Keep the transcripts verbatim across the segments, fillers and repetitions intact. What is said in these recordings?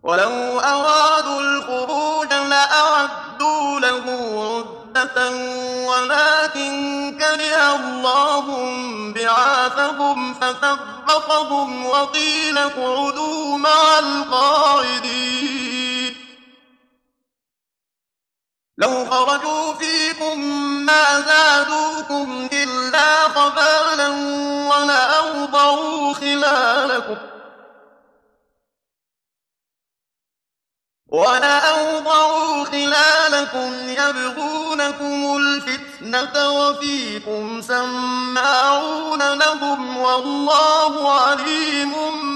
ولو أرادوا الخروج لأعدوا له عدة ولكن كره الله بعاثهم فثبطهم وقيل اقعدوا مع القاعدين. لو خرجوا فيكم ما زادوكم إلا خبالا ولأوضعوا خلالكم ولأوضعوا خلالكم يبغونكم الفتنة وفيكم سماعون لهم والله عليم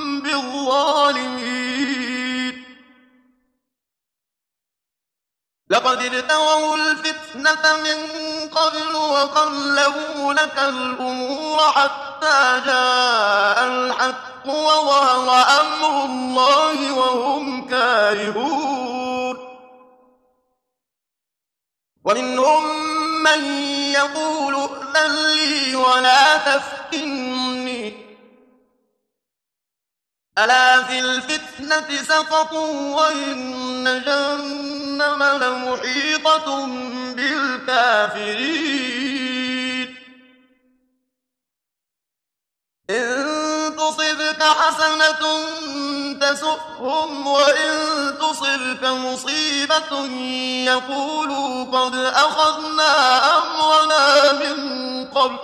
بالظالمين. لقد ابتغوا الفتنة من قبل وقلبوا لك الأمور حتى جاء الحق وظهر أمر الله وهم كارهون. ومنهم من يقول ائذن لي ولا تفتني ألا في الفتنة سقطوا وإن جهنم لمحيطة بالكافرين. إن تصبك حسنة تسؤهم وإن تصبك مصيبة يقولوا قد أخذنا أمرنا من قبل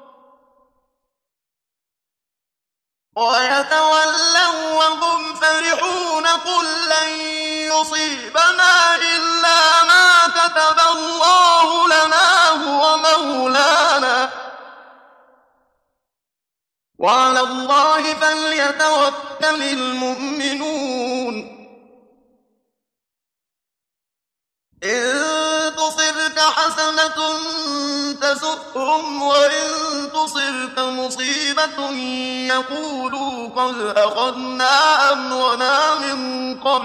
ويتولوا وهم فرحون. قل لن يصيبنا إلا ما كتب الله لنا هو مولانا وعلى الله فليتوكل المؤمنون. إن تصبك حسنة تسؤهم وإن تصبك مصيبة يقولوا قد أخذنا أمرنا من قبل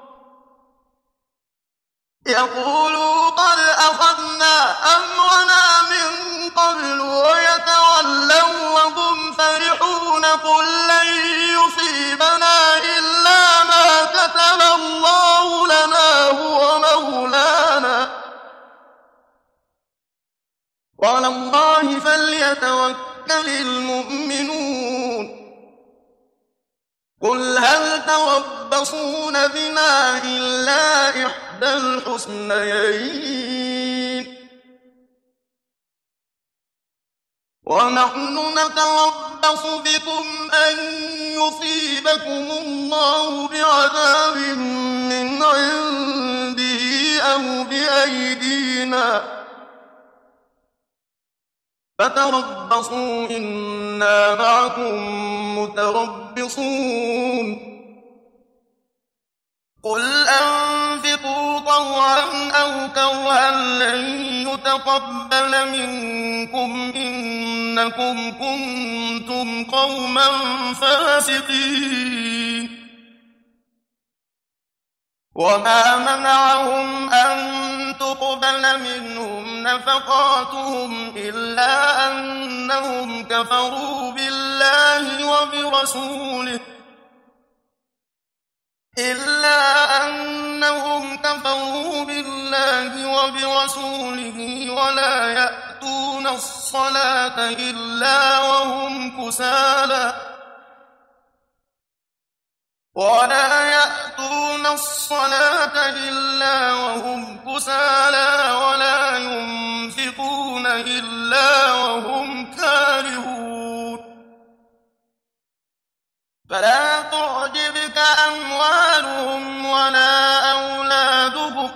يقولوا قد أخذنا أمرنا من قبل ويتولوا وهم فرحون. قل لن يصيبنا إلا ما كتب الله لنا هو مولانا وعلى الله فليتوكل المؤمنون. قل هل تربصون بنا إلا إحدى الحسنيين ونحن نتربص بكم أن يصيبكم الله بعذاب من عنده أو بأيدينا فتربصوا إنا معكم متربصون. قل أنفقوا طوعا أو كرها لن يتقبل منكم إنكم كنتم قوما فاسقين. وما منعهم أن تقبل منهم نفقاتهم إلا أنهم كفروا بالله وبرسوله إلا أنهم كفروا بالله وبرسوله ولا يأتون الصلاة إلا وهم كسالى ولا يأتون الصلاة إلا وهم كسالى ولا ينفقون إلا وهم كارهون. فلا تعجبك أموالهم ولا أولادهم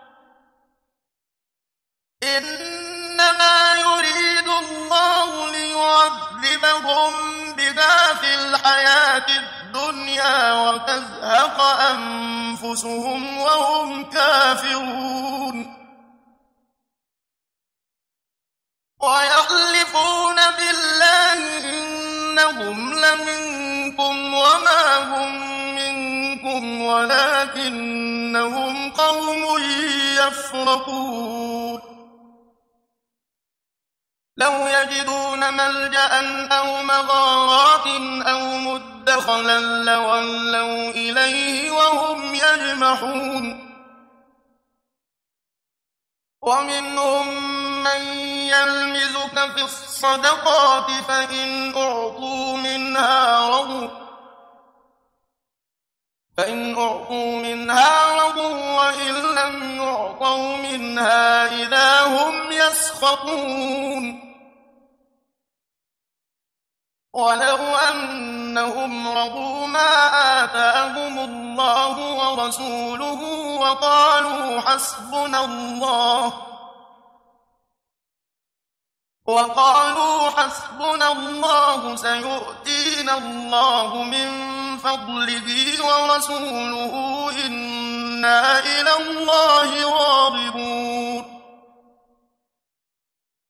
إنما يريد الله ليعذبهم بها في الحياة الدنيا وتزهق أنفسهم وهم كافرون. ويحلفون بالله إنهم لمنكم وما هم منكم ولكنهم قوم يفرقون. لو يجدون ملجأ أو مغارات أو مدخلا لولوا إليه وهم يجمحون ومنهم من يلمزك في الصدقات فإن أعطوا منها رضوا فإن أعطوا منها رضوا وإن لم يعطوا منها إذا هم يسخطون ولو أنهم رضوا ما آتاهم الله ورسوله وقالوا حسبنا الله وقالوا حسبنا الله سيؤتينا الله من فضله ورسوله إنا إلى الله راغبون